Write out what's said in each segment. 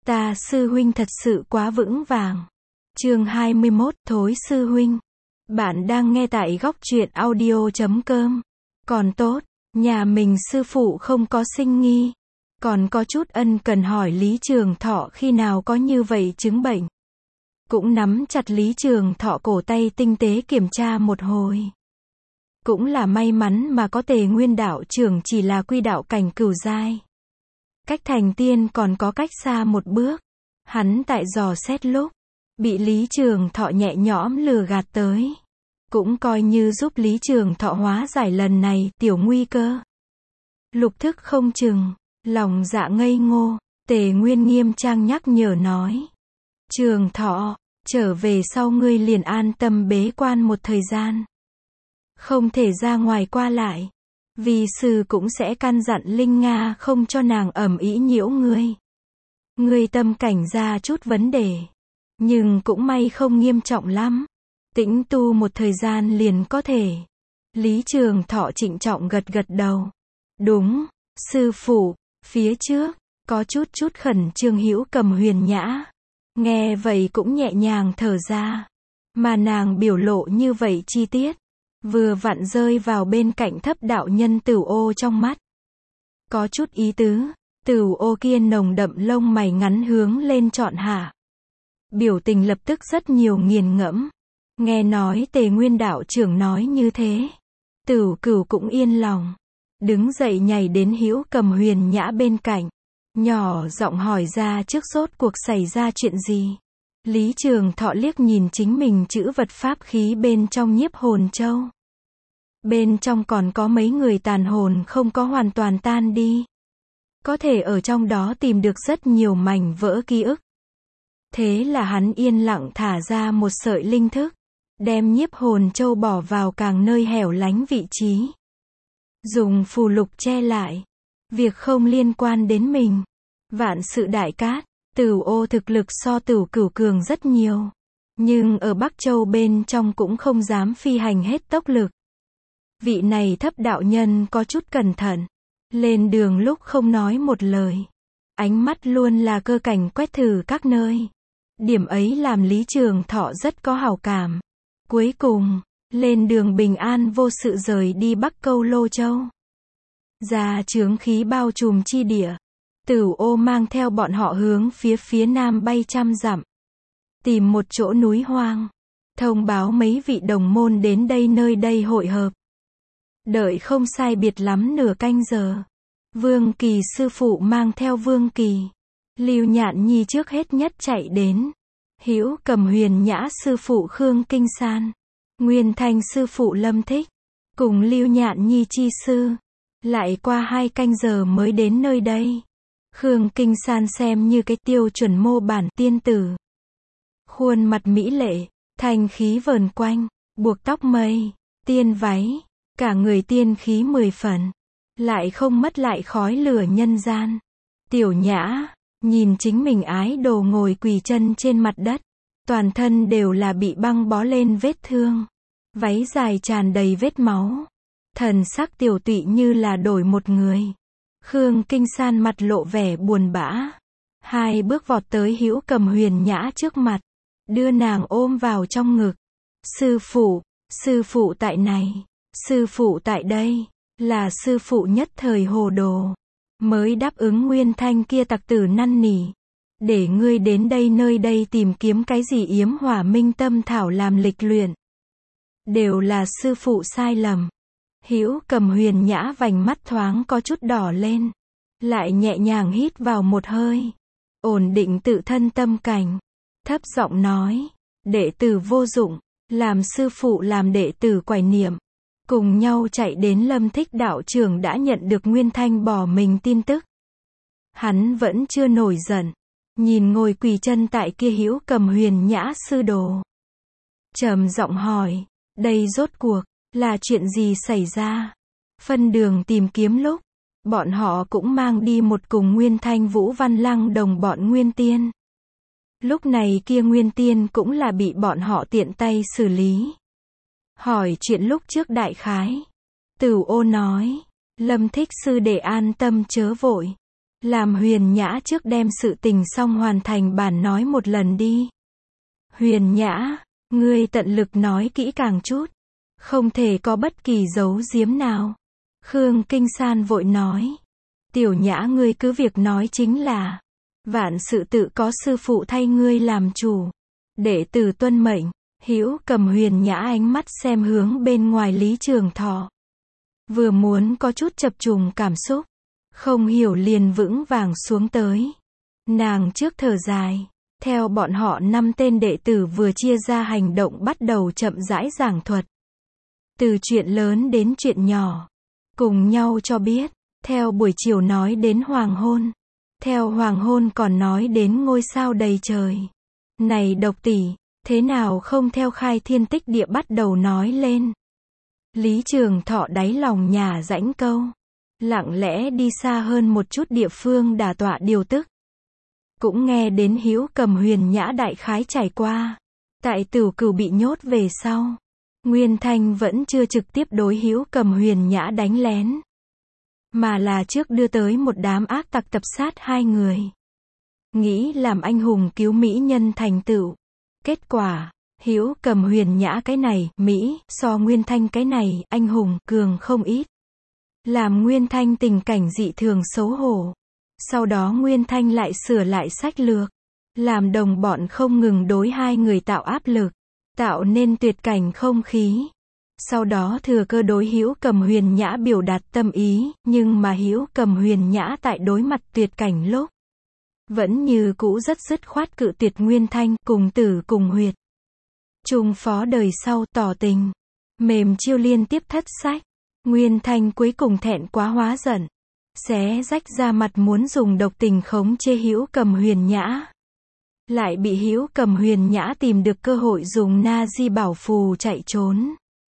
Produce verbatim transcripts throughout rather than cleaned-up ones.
Ta sư huynh thật sự quá vững vàng. Chương hai mươi mốt, thối sư huynh. Bạn đang nghe tại góc truyện audio chấm com. Còn tốt, nhà mình sư phụ không có sinh nghi. Còn có chút ân cần hỏi Lý Trường Thọ khi nào có như vậy chứng bệnh. Cũng nắm chặt Lý Trường Thọ cổ tay tinh tế kiểm tra một hồi. Cũng là may mắn mà có Tề Nguyên đạo trưởng chỉ là quy đạo cảnh cửu giai. Cách thành tiên còn có cách xa một bước. Hắn tại dò xét lúc, bị Lý Trường Thọ nhẹ nhõm lừa gạt tới. Cũng coi như giúp Lý Trường Thọ hóa giải lần này tiểu nguy cơ. Lục thức không chừng, lòng dạ ngây ngô, Tề Nguyên nghiêm trang nhắc nhở nói. Trường Thọ, trở về sau ngươi liền an tâm bế quan một thời gian. Không thể ra ngoài qua lại. Vì sư cũng sẽ căn dặn Linh Nga không cho nàng ầm ĩ nhiễu ngươi. Ngươi tâm cảnh ra chút vấn đề. Nhưng cũng may không nghiêm trọng lắm. Tĩnh tu một thời gian liền có thể. Lý Trường Thọ trịnh trọng gật gật đầu. Đúng, sư phụ, phía trước, có chút chút khẩn trương Hữu Cầm Huyền Nhã. Nghe vậy cũng nhẹ nhàng thở ra. Mà nàng biểu lộ như vậy chi tiết. Vừa vặn rơi vào bên cạnh thấp đạo nhân Tửu Ô trong mắt. Có chút ý tứ, Tửu Ô kia nồng đậm lông mày ngắn hướng lên trọn hạ. Biểu tình lập tức rất nhiều nghiền ngẫm. Nghe nói Tề Nguyên đạo trưởng nói như thế. Tửu Cửu cũng yên lòng. Đứng dậy nhảy đến Hữu Cầm Huyền Nhã bên cạnh. Nhỏ giọng hỏi ra trước rốt cuộc xảy ra chuyện gì. Lý Trường Thọ liếc nhìn chính mình chữ vật pháp khí bên trong nhiếp hồn châu. Bên trong còn có mấy người tàn hồn không có hoàn toàn tan đi. Có thể ở trong đó tìm được rất nhiều mảnh vỡ ký ức. Thế là hắn yên lặng thả ra một sợi linh thức. Đem nhiếp hồn châu bỏ vào càng nơi hẻo lánh vị trí. Dùng phù lục che lại. Việc không liên quan đến mình. Vạn sự đại cát. Tửu Ô thực lực so Tửu Cửu cường rất nhiều. Nhưng ở Bắc Châu bên trong cũng không dám phi hành hết tốc lực. Vị này thấp đạo nhân có chút cẩn thận. Lên đường lúc không nói một lời. Ánh mắt luôn là cơ cảnh quét thử các nơi. Điểm ấy làm Lý Trường Thọ rất có hảo cảm. Cuối cùng, lên đường bình an vô sự rời đi Bắc Câu Lô Châu. Ra chướng khí bao trùm chi địa. Tửu Ô mang theo bọn họ hướng phía phía nam bay trăm dặm. Tìm một chỗ núi hoang. Thông báo mấy vị đồng môn đến đây nơi đây hội hợp. Đợi không sai biệt lắm nửa canh giờ. Vương Kỳ sư phụ mang theo Vương Kỳ. Lưu Nhạn Nhi trước hết nhất chạy đến. Hữu Cầm Huyền Nhã sư phụ Khương Kinh San. Nguyên Thanh sư phụ Lâm Thích. Cùng Lưu Nhạn Nhi chi sư. Lại qua hai canh giờ mới đến nơi đây. Khương Kinh San xem như cái tiêu chuẩn mô bản tiên tử. Khuôn mặt mỹ lệ, thanh khí vờn quanh, buộc tóc mây, tiên váy, cả người tiên khí mười phần. Lại không mất lại khói lửa nhân gian. Tiểu Nhã, nhìn chính mình ái đồ ngồi quỳ chân trên mặt đất. Toàn thân đều là bị băng bó lên vết thương. Váy dài tràn đầy vết máu. Thần sắc tiểu tụy như là đổi một người. Khương Kinh San mặt lộ vẻ buồn bã. Hai bước vọt tới Hữu Cầm Huyền Nhã trước mặt. Đưa nàng ôm vào trong ngực. Sư phụ, sư phụ tại này. Sư phụ tại đây. Là sư phụ nhất thời hồ đồ. Mới đáp ứng Nguyên Thanh kia tặc tử năn nỉ. Để ngươi đến đây nơi đây tìm kiếm cái gì yếm hỏa minh tâm thảo làm lịch luyện. Đều là sư phụ sai lầm. Hữu Cầm Huyền Nhã vành mắt thoáng có chút đỏ lên. Lại nhẹ nhàng hít vào một hơi. Ổn định tự thân tâm cảnh. Thấp giọng nói. Đệ tử vô dụng. Làm sư phụ làm đệ tử quải niệm. Cùng nhau chạy đến Lâm Thích đạo trưởng đã nhận được Nguyên Thanh bỏ mình tin tức. Hắn vẫn chưa nổi giận. Nhìn ngồi quỳ chân tại kia Hữu Cầm Huyền Nhã sư đồ. Trầm giọng hỏi. Đây rốt cuộc là chuyện gì xảy ra? Phân đường tìm kiếm lúc. Bọn họ cũng mang đi một cùng Nguyên Thanh Vũ Văn Lăng đồng bọn Nguyên Tiên. Lúc này kia Nguyên Tiên cũng là bị bọn họ tiện tay xử lý. Hỏi chuyện lúc trước đại khái. Tửu Ô nói. Lâm Thích sư để an tâm chớ vội. Làm Huyền Nhã trước đem sự tình xong hoàn thành bản nói một lần đi. Huyền Nhã, ngươi tận lực nói kỹ càng chút. Không thể có bất kỳ giấu giếm nào. Khương Kinh San vội nói. Tiểu Nhã ngươi cứ việc nói chính là. Vạn sự tự có sư phụ thay ngươi làm chủ. Đệ tử tuân mệnh. Hữu Cầm Huyền Nhã ánh mắt xem hướng bên ngoài Lý Trường Thọ. Vừa muốn có chút chập trùng cảm xúc. Không hiểu liền vững vàng xuống tới. Nàng trước thở dài. Theo bọn họ năm tên đệ tử vừa chia ra hành động bắt đầu chậm rãi giảng thuật. Từ chuyện lớn đến chuyện nhỏ. Cùng nhau cho biết. Theo buổi chiều nói đến hoàng hôn. Theo hoàng hôn còn nói đến ngôi sao đầy trời. Này Độc tỷ, thế nào không theo khai thiên tích địa bắt đầu nói lên. Lý Trường Thọ đáy lòng nhà rãnh câu. Lặng lẽ đi xa hơn một chút địa phương đả tọa điều tức. Cũng nghe đến Hữu Cầm Huyền Nhã đại khái trải qua. Tại Tửu Cửu bị nhốt về sau. Nguyên Thanh vẫn chưa trực tiếp đối Hữu Cầm Huyền Nhã đánh lén. Mà là trước đưa tới một đám ác tặc tập sát hai người. Nghĩ làm anh hùng cứu mỹ nhân thành tựu. Kết quả, Hữu Cầm Huyền Nhã cái này, Mỹ, so Nguyên Thanh cái này, anh hùng, cường không ít. Làm Nguyên Thanh tình cảnh dị thường xấu hổ. Sau đó Nguyên Thanh lại sửa lại sách lược. Làm đồng bọn không ngừng đối hai người tạo áp lực. Tạo nên tuyệt cảnh không khí. Sau đó thừa cơ đối Hữu Cầm Huyền Nhã biểu đạt tâm ý, nhưng mà Hữu Cầm Huyền Nhã tại đối mặt tuyệt cảnh lúc. Vẫn như cũ rất dứt khoát cự tuyệt Nguyên Thanh, cùng tử cùng huyệt. Trung phó đời sau tỏ tình. Mềm chiêu liên tiếp thất sách. Nguyên Thanh cuối cùng thẹn quá hóa giận. Xé rách ra mặt muốn dùng độc tình khống chế Hữu Cầm Huyền Nhã. Lại bị Hữu Cầm Huyền Nhã tìm được cơ hội dùng na di bảo phù chạy trốn.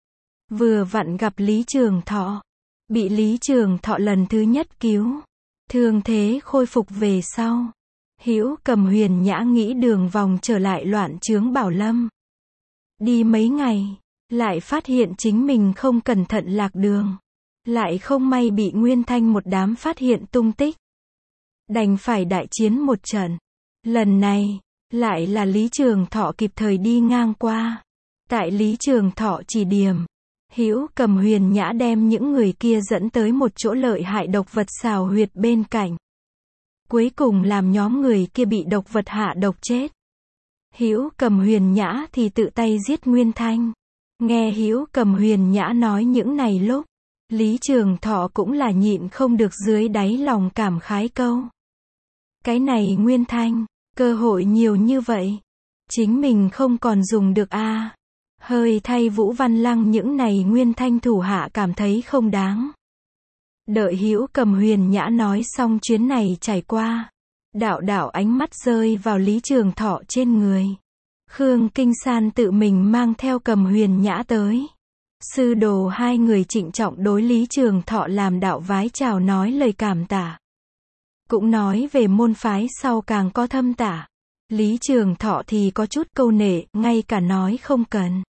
Vừa vặn gặp Lý Trường Thọ. Bị Lý Trường Thọ lần thứ nhất cứu. Thương thế khôi phục về sau. Hữu Cầm Huyền Nhã nghĩ đường vòng trở lại loạn chướng Bảo Lâm. Đi mấy ngày. Lại phát hiện chính mình không cẩn thận lạc đường. Lại không may bị Nguyên Thanh một đám phát hiện tung tích. Đành phải đại chiến một trận. Lần này, lại là Lý Trường Thọ kịp thời đi ngang qua. Tại Lý Trường Thọ chỉ điểm. Hữu Cầm Huyền Nhã đem những người kia dẫn tới một chỗ lợi hại độc vật xào huyệt bên cạnh. Cuối cùng làm nhóm người kia bị độc vật hạ độc chết. Hữu Cầm Huyền Nhã thì tự tay giết Nguyên Thanh. Nghe Hữu Cầm Huyền Nhã nói những này lúc. Lý Trường Thọ cũng là nhịn không được dưới đáy lòng cảm khái câu. Cái này Nguyên Thanh, cơ hội nhiều như vậy. Chính mình không còn dùng được a à. Hơi thay Vũ Văn Lăng những này Nguyên Thanh thủ hạ cảm thấy không đáng. Đợi Hữu Cầm Huyền Nhã nói xong chuyến này trải qua. Đạo đạo ánh mắt rơi vào Lý Trường Thọ trên người. Khương Kinh San tự mình mang theo Cầm Huyền Nhã tới. Sư đồ hai người trịnh trọng đối Lý Trường Thọ làm đạo vái chào nói lời cảm tạ. Cũng nói về môn phái sau càng có thâm tả. Lý Trường Thọ thì có chút câu nệ, ngay cả nói không cần.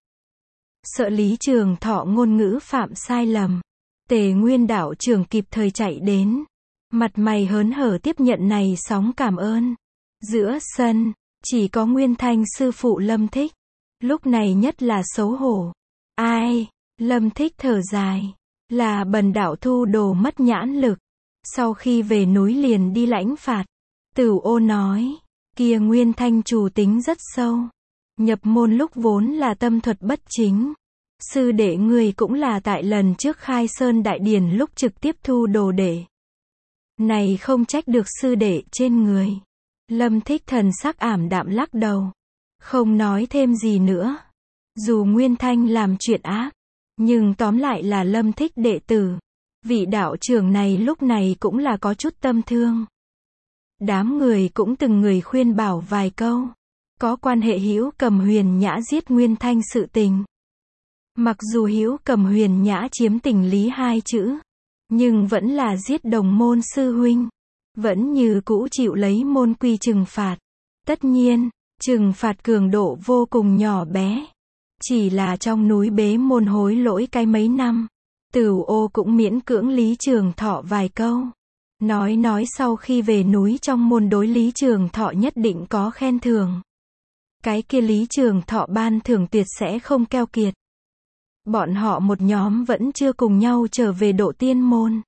Sợ Lý Trường Thọ ngôn ngữ phạm sai lầm. Tề Nguyên đạo trưởng kịp thời chạy đến. Mặt mày hớn hở tiếp nhận này sóng cảm ơn. Giữa sân, chỉ có Nguyên Thanh sư phụ Lâm Thích. Lúc này nhất là xấu hổ. Ai? Lâm Thích thở dài. Là bần đạo thu đồ mất nhãn lực. Sau khi về núi liền đi lãnh phạt. Tửu Ô nói. Kia Nguyên Thanh chủ tính rất sâu. Nhập môn lúc vốn là tâm thuật bất chính. Sư đệ người cũng là tại lần trước khai sơn đại điển lúc trực tiếp thu đồ đệ. Này không trách được sư đệ trên người. Lâm Thích thần sắc ảm đạm lắc đầu. Không nói thêm gì nữa. Dù Nguyên Thanh làm chuyện ác. Nhưng tóm lại là Lâm Thích đệ tử. Vị đạo trưởng này lúc này cũng là có chút tâm thương. Đám người cũng từng người khuyên bảo vài câu. Có quan hệ Hữu Cầm Huyền Nhã giết Nguyên Thanh sự tình. Mặc dù Hữu Cầm Huyền Nhã chiếm tình lý hai chữ. Nhưng vẫn là giết đồng môn sư huynh. Vẫn như cũ chịu lấy môn quy trừng phạt. Tất nhiên, trừng phạt cường độ vô cùng nhỏ bé. Chỉ là trong núi bế môn hối lỗi cái mấy năm. Tửu Ô cũng miễn cưỡng Lý Trường Thọ vài câu. Nói nói sau khi về núi trong môn đối Lý Trường Thọ nhất định có khen thưởng. Cái kia Lý Trường Thọ ban thưởng tuyệt sẽ không keo kiệt. Bọn họ một nhóm vẫn chưa cùng nhau trở về Độ Tiên môn.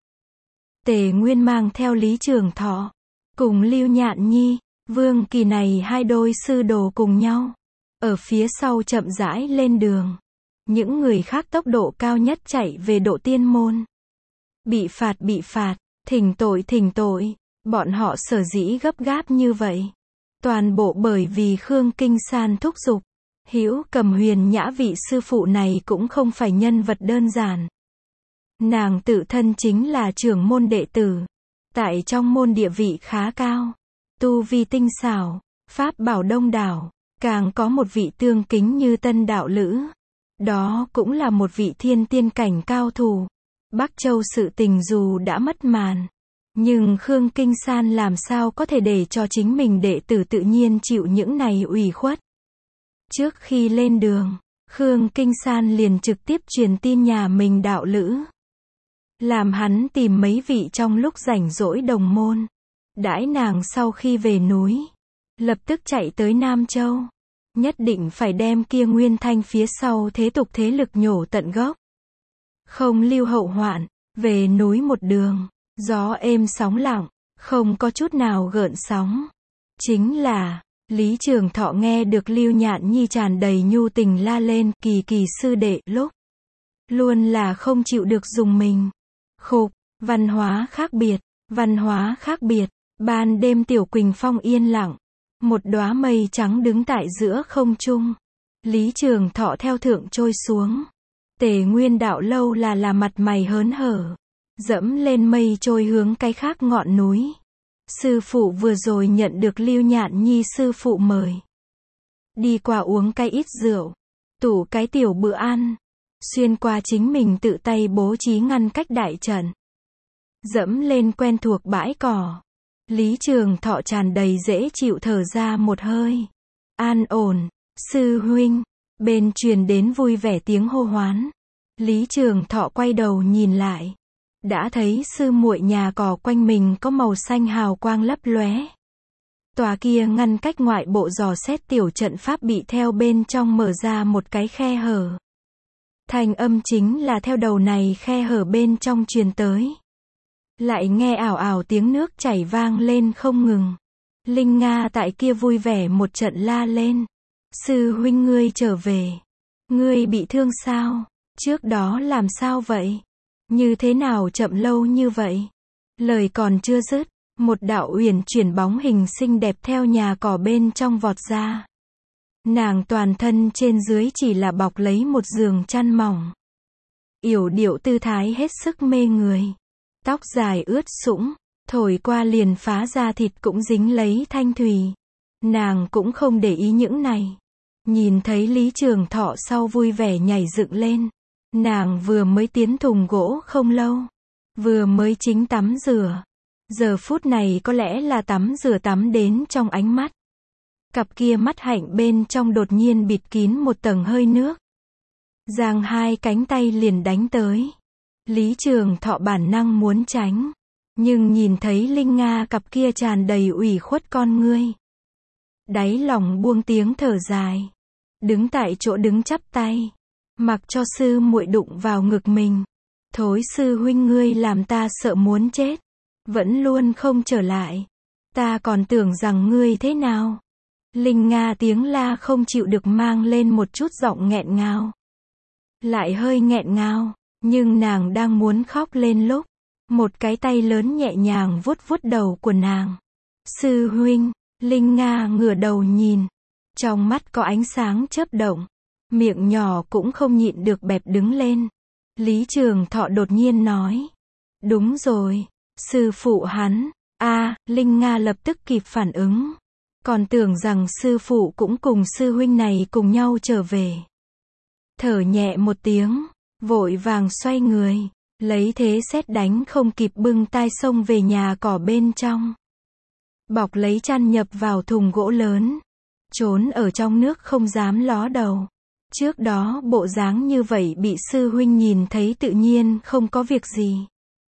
Tề Nguyên mang theo Lý Trường Thọ, cùng Lưu Nhạn Nhi, Vương Kỳ này hai đôi sư đồ cùng nhau. Ở phía sau chậm rãi lên đường. Những người khác tốc độ cao nhất chạy về Độ Tiên môn. Bị phạt bị phạt, thỉnh tội thỉnh tội, bọn họ sở dĩ gấp gáp như vậy. Toàn bộ bởi vì Khương Kinh San thúc giục. Hữu Cầm Huyền Nhã vị sư phụ này cũng không phải nhân vật đơn giản. Nàng tự thân chính là trưởng môn đệ tử. Tại trong môn địa vị khá cao. Tu vi tinh xảo, pháp bảo đông đảo, càng có một vị tương kính như Tân đạo lữ. Đó cũng là một vị thiên tiên cảnh cao thủ. Bắc Châu sự tình dù đã mất màn. Nhưng Khương Kinh San làm sao có thể để cho chính mình đệ tử tự nhiên chịu những này ủy khuất. Trước khi lên đường, Khương Kinh San liền trực tiếp truyền tin nhà mình đạo lữ. Làm hắn tìm mấy vị trong lúc rảnh rỗi đồng môn. Đãi nàng sau khi về núi, lập tức chạy tới Nam Châu. Nhất định phải đem kia Nguyên Thanh phía sau thế tục thế lực nhổ tận gốc. Không lưu hậu hoạn, về núi một đường, gió êm sóng lặng, không có chút nào gợn sóng. Chính là, Lý Trường Thọ nghe được Lưu Nhạn Nhi tràn đầy nhu tình la lên, Kỳ Kỳ sư đệ, lúc luôn là không chịu được dùng mình. Khục, văn hóa khác biệt, văn hóa khác biệt. Ban đêm Tiểu Quỳnh Phong yên lặng, một đóa mây trắng đứng tại giữa không trung. Lý Trường Thọ theo thượng trôi xuống. Tề Nguyên đạo lâu là là mặt mày hớn hở, dẫm lên mây trôi hướng cái khác ngọn núi. Sư phụ vừa rồi nhận được Lưu Nhạn Nhi sư phụ mời. Đi qua uống cái ít rượu, tủ cái tiểu bữa ăn, xuyên qua chính mình tự tay bố trí ngăn cách đại trận. Dẫm lên quen thuộc bãi cỏ. Lý Trường Thọ tràn đầy dễ chịu thở ra một hơi. An ổn, sư huynh, bên truyền đến vui vẻ tiếng hô hoán. Lý Trường Thọ quay đầu nhìn lại. Đã thấy sư muội nhà cỏ quanh mình có màu xanh hào quang lấp lóe. Tòa kia ngăn cách ngoại bộ dò xét tiểu trận pháp bị theo bên trong mở ra một cái khe hở. Thành âm chính là theo đầu này khe hở bên trong truyền tới. Lại nghe ảo ảo tiếng nước chảy vang lên không ngừng. Linh Nga tại kia vui vẻ một trận la lên. Sư huynh ngươi trở về. Ngươi bị thương sao? Trước đó làm sao vậy? Như thế nào chậm lâu như vậy? Lời còn chưa dứt, một đạo uyển chuyển bóng hình xinh đẹp theo nhà cỏ bên trong vọt ra. Nàng toàn thân trên dưới chỉ là bọc lấy một giường chăn mỏng. Yểu điệu tư thái hết sức mê người. Tóc dài ướt sũng, thổi qua liền phá ra thịt cũng dính lấy thanh thùy. Nàng cũng không để ý những này. Nhìn thấy Lý Trường Thọ sau vui vẻ nhảy dựng lên. Nàng vừa mới tiến thùng gỗ không lâu. Vừa mới chính tắm rửa. Giờ phút này có lẽ là tắm rửa tắm đến trong ánh mắt. Cặp kia mắt hạnh bên trong đột nhiên bịt kín một tầng hơi nước. Giang hai cánh tay liền đánh tới. Lý Trường Thọ bản năng muốn tránh. Nhưng nhìn thấy Linh Nga cặp kia tràn đầy ủy khuất con ngươi. Đáy lòng buông tiếng thở dài. Đứng tại chỗ đứng chắp tay. Mặc cho sư muội đụng vào ngực mình. Thối sư huynh ngươi làm ta sợ muốn chết. Vẫn luôn không trở lại. Ta còn tưởng rằng ngươi thế nào. Linh Nga tiếng la không chịu được mang lên một chút giọng nghẹn ngào. Lại hơi nghẹn ngào. Nhưng nàng đang muốn khóc lên lúc. Một cái tay lớn nhẹ nhàng vuốt vuốt đầu của nàng. Sư huynh, Linh Nga ngửa đầu nhìn. Trong mắt có ánh sáng chớp động. Miệng nhỏ cũng không nhịn được bẹp đứng lên. Lý Trường Thọ đột nhiên nói. Đúng rồi, sư phụ hắn. A, à, Linh Nga lập tức kịp phản ứng. Còn tưởng rằng sư phụ cũng cùng sư huynh này cùng nhau trở về. Thở nhẹ một tiếng, vội vàng xoay người. Lấy thế sét đánh không kịp bưng tai xông về nhà cỏ bên trong. Bọc lấy chăn nhập vào thùng gỗ lớn. Trốn ở trong nước không dám ló đầu. Trước đó bộ dáng như vậy bị sư huynh nhìn thấy tự nhiên không có việc gì.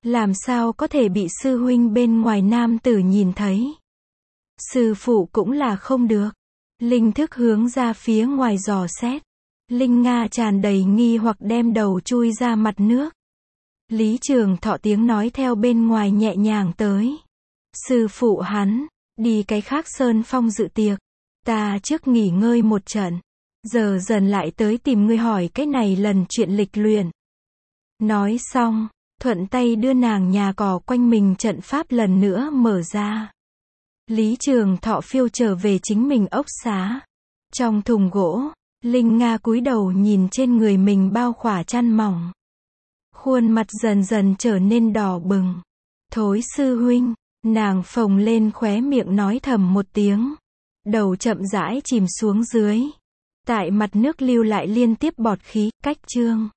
Làm sao có thể bị sư huynh bên ngoài nam tử nhìn thấy. Sư phụ cũng là không được. Linh thức hướng ra phía ngoài dò xét. Linh Nga tràn đầy nghi hoặc đem đầu chui ra mặt nước. Lý Trường Thọ tiếng nói theo bên ngoài nhẹ nhàng tới. Sư phụ hắn, đi cái khác sơn phong dự tiệc. Ta trước nghỉ ngơi một trận. Giờ dần lại tới tìm ngươi hỏi cái này lần chuyện lịch luyện. Nói xong, thuận tay đưa nàng nhà cỏ quanh mình trận pháp lần nữa mở ra. Lý Trường Thọ phiêu trở về chính mình ốc xá. Trong thùng gỗ, Linh Nga cúi đầu nhìn trên người mình bao khỏa chăn mỏng. Khuôn mặt dần dần trở nên đỏ bừng. Thối sư huynh, nàng phồng lên khóe miệng nói thầm một tiếng. Đầu chậm rãi chìm xuống dưới. Tại mặt nước lưu lại liên tiếp bọt khí, cách chương.